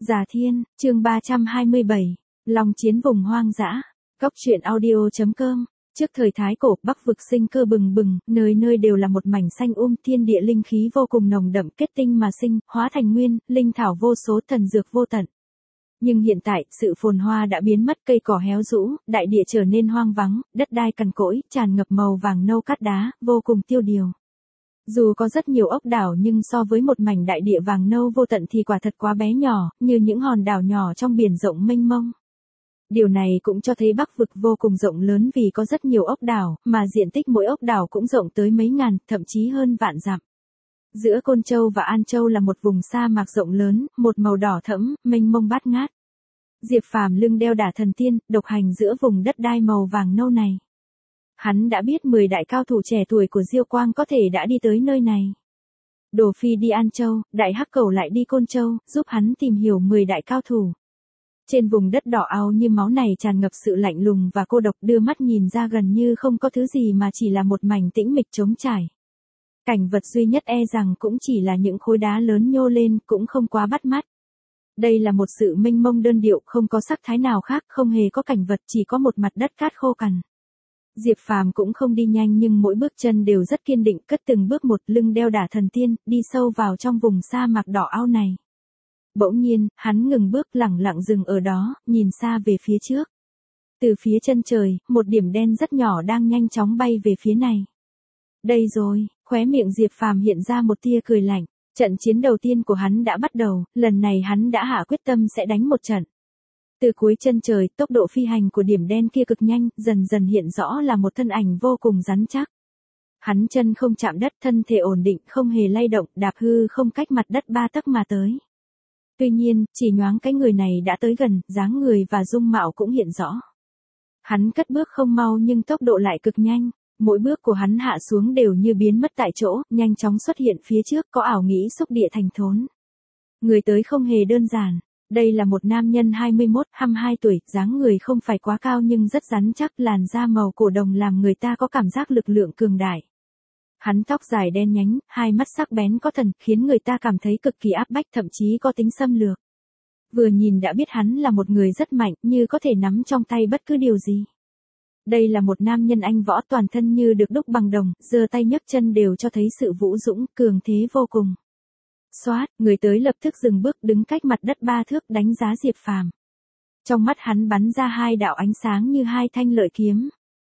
Già Thiên, chương 327, Long chiến vùng hoang dã. Cốc truyện audio.com. Trước thời Thái Cổ, Bắc vực sinh cơ bừng bừng, nơi nơi đều là một mảnh xanh thiên địa linh khí vô cùng nồng đậm kết tinh mà sinh, hóa thành nguyên, linh thảo vô số, thần dược vô tận. Nhưng hiện tại, sự phồn hoa đã biến mất, cây cỏ héo rũ, đại địa trở nên hoang vắng, đất đai cằn cỗi, tràn ngập màu vàng nâu cát đá, vô cùng tiêu điều. Dù có rất nhiều ốc đảo nhưng so với một mảnh đại địa vàng nâu vô tận thì quả thật quá bé nhỏ, như những hòn đảo nhỏ trong biển rộng mênh mông. Điều này cũng cho thấy Bắc vực vô cùng rộng lớn vì có rất nhiều ốc đảo, mà diện tích mỗi ốc đảo cũng rộng tới mấy ngàn, thậm chí hơn vạn dặm. Giữa Côn Châu và An Châu là một vùng sa mạc rộng lớn, một màu đỏ thẫm, mênh mông bát ngát. Diệp Phàm lưng đeo Đả Thần Tiên, độc hành giữa vùng đất đai màu vàng nâu này. Hắn đã biết 10 đại cao thủ trẻ tuổi của Diêu Quang có thể đã đi tới nơi này. Đồ Phi đi An Châu, Đại Hắc Cẩu lại đi Côn Châu, giúp hắn tìm hiểu 10 đại cao thủ. Trên vùng đất đỏ ao như máu này tràn ngập sự lạnh lùng và cô độc, đưa mắt nhìn ra gần như không có thứ gì mà chỉ là một mảnh tĩnh mịch trống trải. Cảnh vật duy nhất e rằng cũng chỉ là những khối đá lớn nhô lên, cũng không quá bắt mắt. Đây là một sự mênh mông đơn điệu, không có sắc thái nào khác, không hề có cảnh vật, chỉ có một mặt đất cát khô cằn. Diệp Phàm cũng không đi nhanh nhưng mỗi bước chân đều rất kiên định, cất từng bước một, lưng đeo Đả Thần Tiên, đi sâu vào trong vùng sa mạc đỏ ao này. Bỗng nhiên, hắn ngừng bước, lẳng lặng dừng ở đó, nhìn xa về phía trước. Từ phía chân trời, một điểm đen rất nhỏ đang nhanh chóng bay về phía này. Đây rồi, khóe miệng Diệp Phàm hiện ra một tia cười lạnh. Trận chiến đầu tiên của hắn đã bắt đầu, lần này hắn đã hạ quyết tâm sẽ đánh một trận. Từ cuối chân trời, tốc độ phi hành của điểm đen kia cực nhanh, dần dần hiện rõ là một thân ảnh vô cùng rắn chắc. Hắn chân không chạm đất, thân thể ổn định, không hề lay động, đạp hư không cách mặt đất 3 tấc mà tới. Tuy nhiên, chỉ nhoáng cái người này đã tới gần, dáng người và dung mạo cũng hiện rõ. Hắn cất bước không mau nhưng tốc độ lại cực nhanh, mỗi bước của hắn hạ xuống đều như biến mất tại chỗ, nhanh chóng xuất hiện phía trước, có ảo nghĩ xúc địa thành thốn. Người tới không hề đơn giản. Đây là một nam nhân 21-22 tuổi, dáng người không phải quá cao nhưng rất rắn chắc, làn da màu cổ đồng làm người ta có cảm giác lực lượng cường đại. Hắn tóc dài đen nhánh, hai mắt sắc bén có thần, khiến người ta cảm thấy cực kỳ áp bách, thậm chí có tính xâm lược. Vừa nhìn đã biết hắn là một người rất mạnh, như có thể nắm trong tay bất cứ điều gì. Đây là một nam nhân anh võ, toàn thân như được đúc bằng đồng, giơ tay nhấc chân đều cho thấy sự vũ dũng, cường thế vô cùng. Xoát, người tới lập tức dừng bước, đứng cách mặt đất 3 thước, đánh giá Diệp Phàm. Trong mắt hắn bắn ra 2 đạo ánh sáng như 2 thanh lợi kiếm.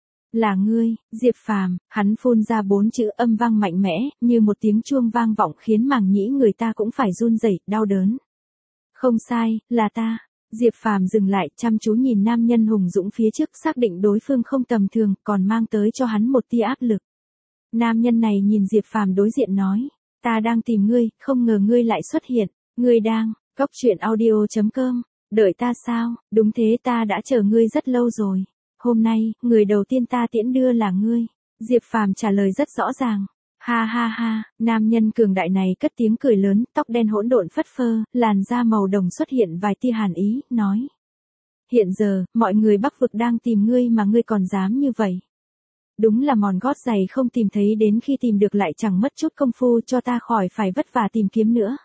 Là ngươi, Diệp Phàm, hắn phun ra 4 chữ, âm vang mạnh mẽ, như một tiếng chuông vang vọng khiến màng nhĩ người ta cũng phải run rẩy, đau đớn. Không sai, là ta. Diệp Phàm dừng lại, chăm chú nhìn nam nhân hùng dũng phía trước, xác định đối phương không tầm thường, còn mang tới cho hắn một tia áp lực. Nam nhân này nhìn Diệp Phàm đối diện nói. Ta đang tìm ngươi, không ngờ ngươi lại xuất hiện. Ngươi đang, Cốc truyện audio.com, đợi ta sao? Đúng thế, ta đã chờ ngươi rất lâu rồi. Hôm nay, người đầu tiên ta tiễn đưa là ngươi. Diệp Phàm trả lời rất rõ ràng. Ha ha ha, nam nhân cường đại này cất tiếng cười lớn, tóc đen hỗn độn phất phơ, làn da màu đồng xuất hiện vài tia hàn ý, nói. Hiện giờ, mọi người Bắc vực đang tìm ngươi mà ngươi còn dám như vậy. Đúng là mòn gót giày không tìm thấy, đến khi tìm được lại chẳng mất chút công phu, cho ta khỏi phải vất vả tìm kiếm nữa.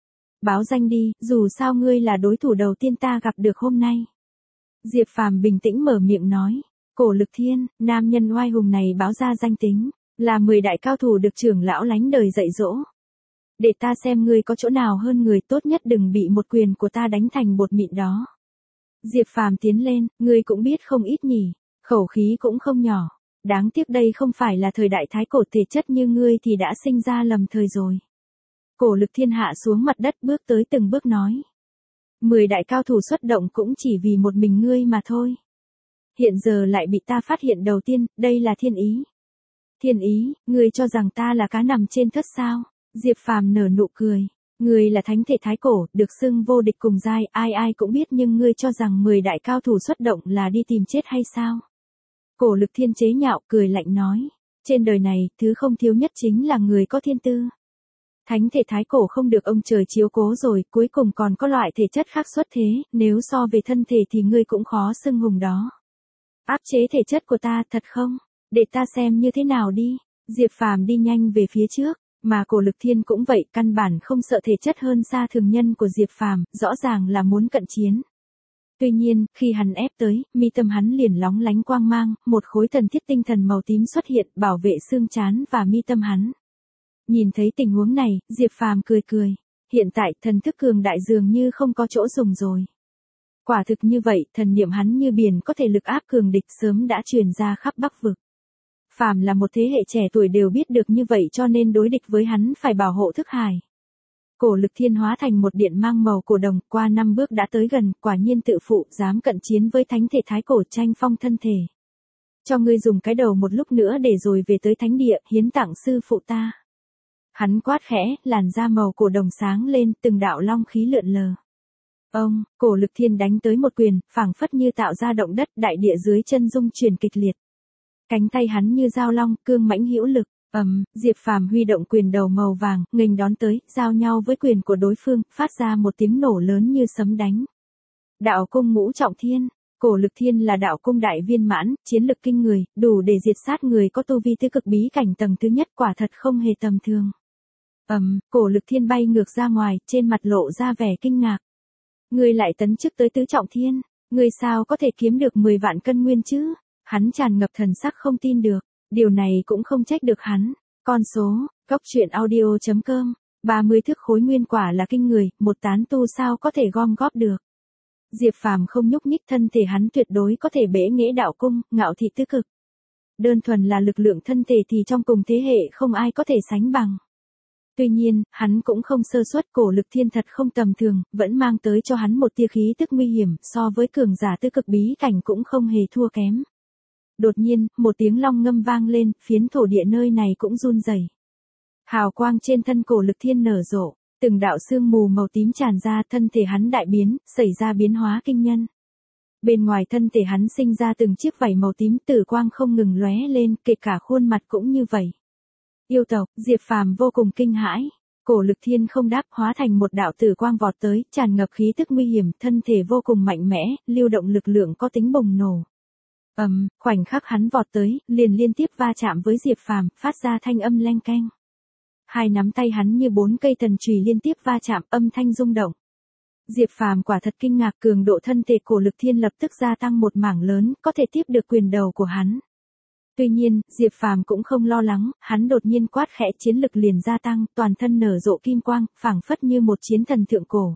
Báo danh đi, dù sao ngươi là đối thủ đầu tiên ta gặp được hôm nay. Diệp Phàm bình tĩnh mở miệng nói. Cổ Lực Thiên, nam nhân oai hùng này báo ra danh tính, là 10 đại cao thủ được trưởng lão lánh đời dạy dỗ. Để ta xem ngươi có chỗ nào hơn người, tốt nhất đừng bị một quyền của ta đánh thành bột mịn đó. Diệp Phàm tiến lên, ngươi cũng biết không ít nhỉ, khẩu khí cũng không nhỏ. Đáng tiếc đây không phải là thời đại thái cổ, thể chất như ngươi thì đã sinh ra lầm thời rồi. Cổ Lực Thiên hạ xuống mặt đất, bước tới từng bước nói. 10 đại cao thủ xuất động cũng chỉ vì một mình ngươi mà thôi. Hiện giờ lại bị ta phát hiện đầu tiên, đây là thiên ý. Thiên ý, ngươi cho rằng ta là cá nằm trên thớt sao? Diệp Phàm nở nụ cười. Ngươi là thánh thể thái cổ, được xưng vô địch cùng giai, ai ai cũng biết, nhưng ngươi cho rằng 10 đại cao thủ xuất động là đi tìm chết hay sao? Cổ Lực Thiên chế nhạo, cười lạnh nói. Trên đời này, thứ không thiếu nhất chính là người có thiên tư. Thánh thể thái cổ không được ông trời chiếu cố rồi, cuối cùng còn có loại thể chất khác xuất thế, nếu so về thân thể thì ngươi cũng khó xưng hùng đó. Áp chế thể chất của ta, thật không? Để ta xem như thế nào đi. Diệp Phàm đi nhanh về phía trước. Mà Cổ Lực Thiên cũng vậy, căn bản không sợ thể chất hơn xa thường nhân của Diệp Phàm, rõ ràng là muốn cận chiến. Tuy nhiên, khi hắn ép tới, mi tâm hắn liền lóng lánh quang mang, một khối thần thiết tinh thần màu tím xuất hiện, bảo vệ xương trán và mi tâm hắn. Nhìn thấy tình huống này, Diệp Phàm cười cười. Hiện tại, thần thức cường đại dường như không có chỗ dùng rồi. Quả thực như vậy, thần niệm hắn như biển có thể lực áp cường địch sớm đã truyền ra khắp Bắc vực. Phàm là một thế hệ trẻ tuổi đều biết được như vậy cho nên đối địch với hắn phải bảo hộ thức hải. Cổ Lực Thiên hóa thành một điện mang màu cổ đồng, qua 5 bước đã tới gần, quả nhiên tự phụ, dám cận chiến với thánh thể thái cổ tranh phong thân thể. Cho ngươi dùng cái đầu một lúc nữa để rồi về tới thánh địa, hiến tặng sư phụ ta. Hắn quát khẽ, làn da màu cổ đồng sáng lên, từng đạo long khí lượn lờ. Ông, Cổ Lực Thiên đánh tới một quyền, phảng phất như tạo ra động đất, đại địa dưới chân rung chuyển kịch liệt. Cánh tay hắn như dao long, cương mãnh hữu lực. Diệp Phàm huy động quyền đầu màu vàng, nghênh đón tới, giao nhau với quyền của đối phương, phát ra một tiếng nổ lớn như sấm đánh. Đạo cung ngũ trọng thiên, Cổ Lực Thiên là đạo cung đại viên mãn, chiến lực kinh người, đủ để diệt sát người có tu vi tứ cực bí cảnh tầng thứ nhất, quả thật không hề tầm thường. Cổ Lực Thiên bay ngược ra ngoài, trên mặt lộ ra vẻ kinh ngạc. Ngươi lại tấn chức tới tứ trọng thiên, ngươi sao có thể kiếm được 10 vạn cân nguyên chứ? Hắn tràn ngập thần sắc không tin được, điều này cũng không trách được hắn. Con số, coctruyện.audio.com, 30 thước khối nguyên quả là kinh người, một tán tu sao có thể gom góp được. Diệp Phàm không nhúc nhích, thân thể hắn tuyệt đối có thể bẽ nghễ đạo cung, ngạo thị tứ cực. Đơn thuần là lực lượng thân thể thì trong cùng thế hệ không ai có thể sánh bằng. Tuy nhiên, hắn cũng không sơ suất, Cổ Lực Thiên thật không tầm thường, vẫn mang tới cho hắn một tia khí tức nguy hiểm, so với cường giả tứ cực bí cảnh cũng không hề thua kém. Đột nhiên, một tiếng long ngâm vang lên, phiến thổ địa nơi này cũng run rẩy. Hào quang trên thân Cổ Lực Thiên nở rộ, từng đạo sương mù màu tím tràn ra, thân thể hắn đại biến, xảy ra biến hóa kinh nhân. Bên ngoài thân thể hắn sinh ra từng chiếc vảy màu tím, tử quang không ngừng lóe lên, kể cả khuôn mặt cũng như vậy. Yêu tộc, Diệp Phàm vô cùng kinh hãi. Cổ Lực Thiên không đáp, hóa thành một đạo tử quang vọt tới, tràn ngập khí tức nguy hiểm, thân thể vô cùng mạnh mẽ, lưu động lực lượng có tính bùng nổ. Khoảnh khắc hắn vọt tới, liền liên tiếp va chạm với Diệp Phàm, phát ra thanh âm leng keng. Hai nắm tay hắn như 4 cây thần chùy liên tiếp va chạm, âm thanh rung động. Diệp Phàm quả thật kinh ngạc, cường độ thân thể Cổ Lực Thiên lập tức gia tăng một mảng lớn, có thể tiếp được quyền đầu của hắn. Tuy nhiên, Diệp Phàm cũng không lo lắng, hắn đột nhiên quát khẽ, chiến lực liền gia tăng, toàn thân nở rộ kim quang, phảng phất như một chiến thần thượng cổ.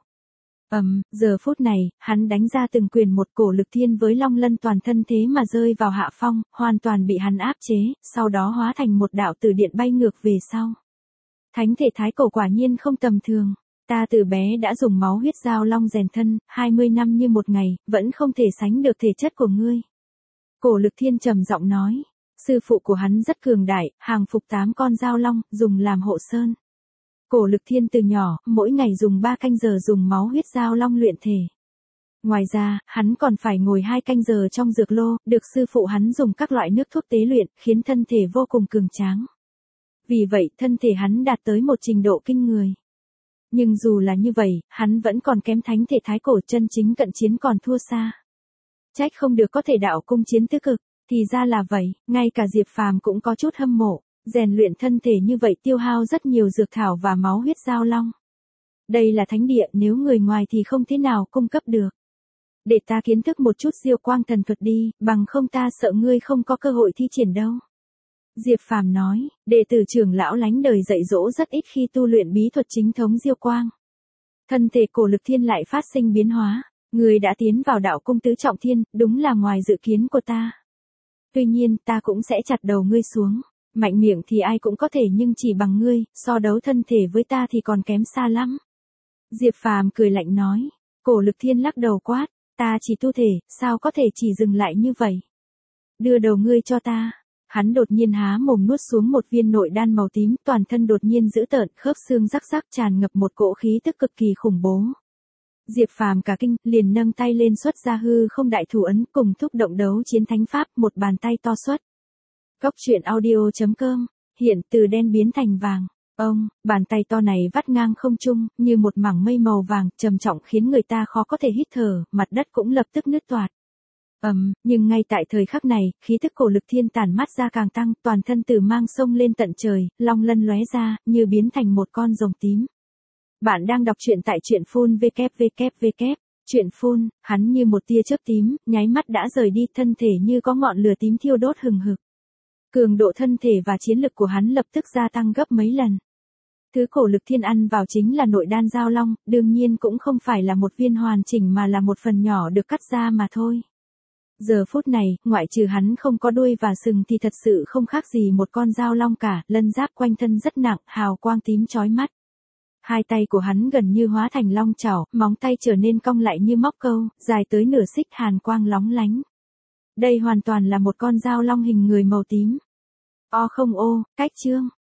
Giờ phút này, hắn đánh ra từng quyền một, Cổ Lực Thiên với long lân toàn thân thế mà rơi vào hạ phong, hoàn toàn bị hắn áp chế, sau đó hóa thành một đạo tử điện bay ngược về sau. Thánh thể thái cổ quả nhiên không tầm thường. Ta từ bé đã dùng máu huyết giao long rèn thân, 20 năm như một ngày, vẫn không thể sánh được thể chất của ngươi. Cổ Lực Thiên trầm giọng nói. Sư phụ của hắn rất cường đại, hàng phục 8 con giao long, dùng làm hộ sơn. Cổ Lực Thiên từ nhỏ, mỗi ngày dùng 3 canh giờ dùng máu huyết giao long luyện thể. Ngoài ra, hắn còn phải ngồi 2 canh giờ trong dược lô, được sư phụ hắn dùng các loại nước thuốc tế luyện, khiến thân thể vô cùng cường tráng. Vì vậy, thân thể hắn đạt tới một trình độ kinh người. Nhưng dù là như vậy, hắn vẫn còn kém thánh thể thái cổ, chân chính cận chiến còn thua xa. Trách không được có thể đạo cung chiến tứ cực. Thì ra là vậy, ngay cả Diệp Phàm cũng có chút hâm mộ, rèn luyện thân thể như vậy tiêu hao rất nhiều dược thảo và máu huyết giao long. Đây là thánh địa, nếu người ngoài thì không thế nào cung cấp được. Để ta kiến thức một chút diêu quang thần thuật đi, bằng không ta sợ ngươi không có cơ hội thi triển đâu. Diệp Phàm nói, đệ tử trưởng lão lánh đời dạy dỗ rất ít khi tu luyện bí thuật chính thống diêu quang. Thân thể Cổ Lực Thiên lại phát sinh biến hóa, người đã tiến vào đạo cung tứ trọng thiên, đúng là ngoài dự kiến của ta. Tuy nhiên, ta cũng sẽ chặt đầu ngươi xuống. Mạnh miệng thì ai cũng có thể nhưng chỉ bằng ngươi, so đấu thân thể với ta thì còn kém xa lắm. Diệp Phàm cười lạnh nói. Cổ Lực Thiên lắc đầu quát. Ta chỉ tu thể, sao có thể chỉ dừng lại như vậy? Đưa đầu ngươi cho ta. Hắn đột nhiên há mồm nuốt xuống một viên nội đan màu tím, toàn thân đột nhiên dữ tợn, khớp xương rắc rắc tràn ngập một cỗ khí tức cực kỳ khủng bố. Diệp Phàm cả kinh, liền nâng tay lên xuất ra hư không đại thủ ấn, cùng thúc động đấu chiến thánh pháp, một bàn tay to xuất. Coctruyện.audio.com, hiện từ đen biến thành vàng. Bàn tay to này vắt ngang không trung, như một mảng mây màu vàng, trầm trọng khiến người ta khó có thể hít thở, mặt đất cũng lập tức nứt toạc. Nhưng ngay tại thời khắc này, khí tức cổ lực thiên tản mát ra càng tăng, toàn thân tử mang sông lên tận trời, long lân lóe ra, như biến thành một con rồng tím. Bạn đang đọc truyện tại truyện phun www. Truyện phun, hắn như một tia chớp tím, nháy mắt đã rời đi, thân thể như có ngọn lửa tím thiêu đốt hừng hực. Cường độ thân thể và chiến lực của hắn lập tức gia tăng gấp mấy lần. Thứ cổ lực thiên ăn vào chính là nội đan giao long, đương nhiên cũng không phải là một viên hoàn chỉnh mà là một phần nhỏ được cắt ra mà thôi. Giờ phút này, ngoại trừ hắn không có đuôi và sừng thì thật sự không khác gì một con giao long cả, lân giáp quanh thân rất nặng, hào quang tím chói mắt. Hai tay của hắn gần như hóa thành long chảo, móng tay trở nên cong lại như móc câu, dài tới nửa xích, hàn quang lóng lánh. Đây hoàn toàn là một con giao long hình người màu tím. Cách chương.